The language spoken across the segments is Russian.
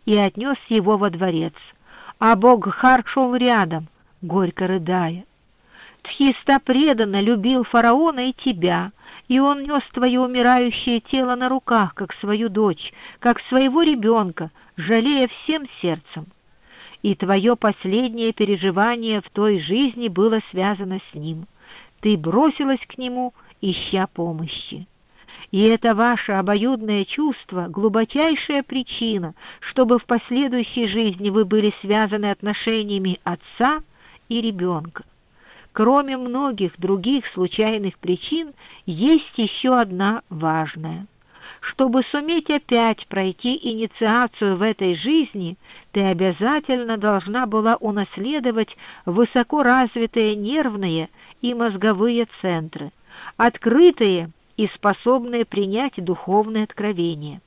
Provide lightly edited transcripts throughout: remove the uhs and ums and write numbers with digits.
и отнес его во дворец, а Богдхар шел рядом, горько рыдая. Тхиста преданно любил фараона и тебя, и он нес твое умирающее тело на руках, как свою дочь, как своего ребенка, жалея всем сердцем. И твое последнее переживание в той жизни было связано с ним. Ты бросилась к нему, ища помощи. И это ваше обоюдное чувство — глубочайшая причина, чтобы в последующей жизни вы были связаны отношениями отца и ребенка. Кроме многих других случайных причин, есть еще одна важная. Чтобы суметь опять пройти инициацию в этой жизни, ты обязательно должна была унаследовать высоко развитые нервные и мозговые центры, открытые и способные принять духовные откровения.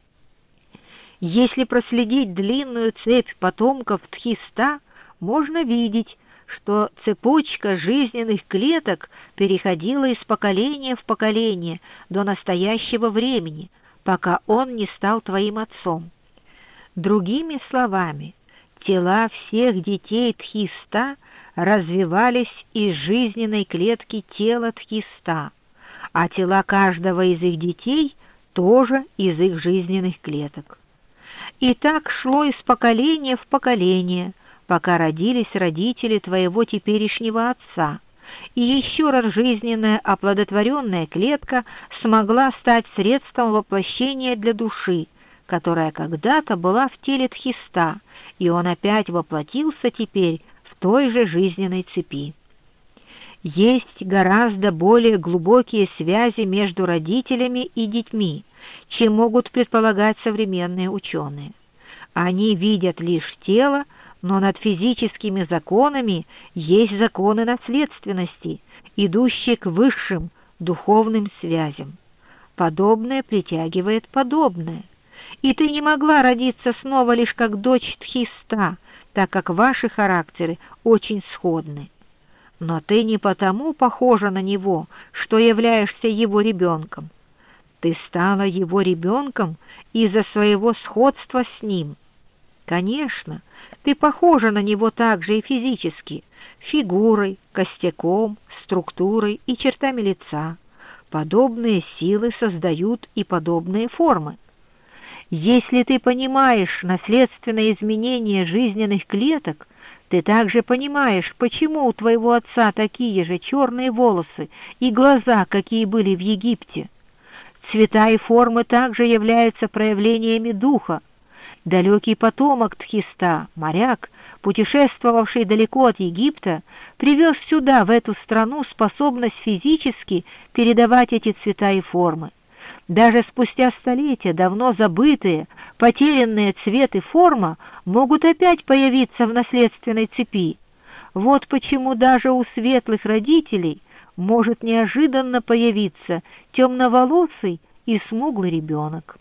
Если проследить длинную цепь потомков Тхиста, можно видеть, что цепочка жизненных клеток переходила из поколения в поколение до настоящего времени, пока он не стал твоим отцом. Другими словами, тела всех детей Тхиста развивались из жизненной клетки тела Тхиста, а тела каждого из их детей тоже из их жизненных клеток. И так шло из поколения в поколение, пока родились родители твоего теперешнего отца, и еще раз жизненная оплодотворенная клетка смогла стать средством воплощения для души, которая когда-то была в теле Тхиста, и он опять воплотился теперь в той же жизненной цепи. Есть гораздо более глубокие связи между родителями и детьми, чем могут предполагать современные ученые. Они видят лишь тело, но над физическими законами есть законы наследственности, идущие к высшим духовным связям. Подобное притягивает подобное. И ты не могла родиться снова лишь как дочь Тхиста, так как ваши характеры очень сходны. Но ты не потому похожа на него, что являешься его ребенком. Ты стала его ребенком из-за своего сходства с ним. Конечно, ты похожа на него также и физически, фигурой, костяком, структурой и чертами лица. Подобные силы создают и подобные формы. Если ты понимаешь наследственное изменение жизненных клеток, ты также понимаешь, почему у твоего отца такие же черные волосы и глаза, какие были в Египте. Цвета и формы также являются проявлениями духа. Далекий потомок Тхиста, моряк, путешествовавший далеко от Египта, привез сюда, в эту страну, способность физически передавать эти цвета и формы. Даже спустя столетия давно забытые, потерянные цвет и форма могут опять появиться в наследственной цепи. Вот почему даже у светлых родителей может неожиданно появиться темноволосый и смуглый ребенок.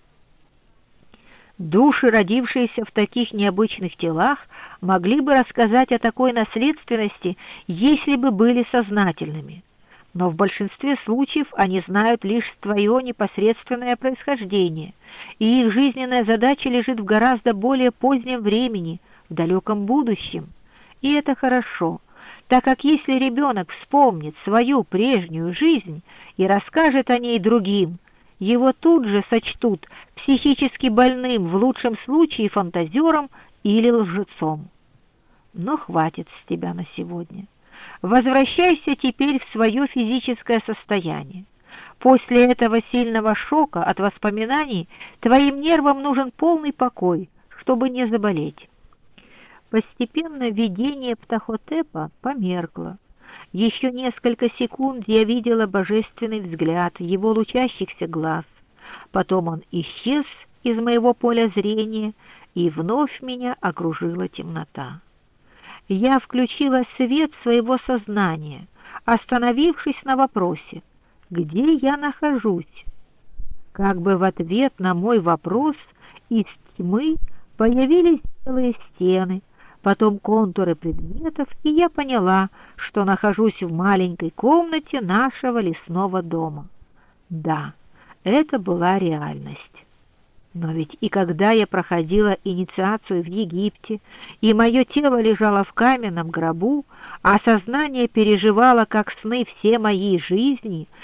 Души, родившиеся в таких необычных телах, могли бы рассказать о такой наследственности, если бы были сознательными. Но в большинстве случаев они знают лишь твое непосредственное происхождение, и их жизненная задача лежит в гораздо более позднем времени, в далеком будущем. И это хорошо, так как если ребенок вспомнит свою прежнюю жизнь и расскажет о ней другим, его тут же сочтут психически больным, в лучшем случае фантазером или лжецом. Но хватит с тебя на сегодня. Возвращайся теперь в свое физическое состояние. После этого сильного шока от воспоминаний твоим нервам нужен полный покой, чтобы не заболеть. Постепенно видение Птахотепа померкло. Еще несколько секунд я видела божественный взгляд его лучащихся глаз. Потом он исчез из моего поля зрения, и вновь меня окружила темнота. Я включила свет своего сознания, остановившись на вопросе, где я нахожусь. Как бы в ответ на мой вопрос из тьмы появились белые стены, потом контуры предметов, и я поняла, что нахожусь в маленькой комнате нашего лесного дома. Да, это была реальность. Но ведь и когда я проходила инициацию в Египте, и мое тело лежало в каменном гробу, а сознание переживало как сны все мои жизни,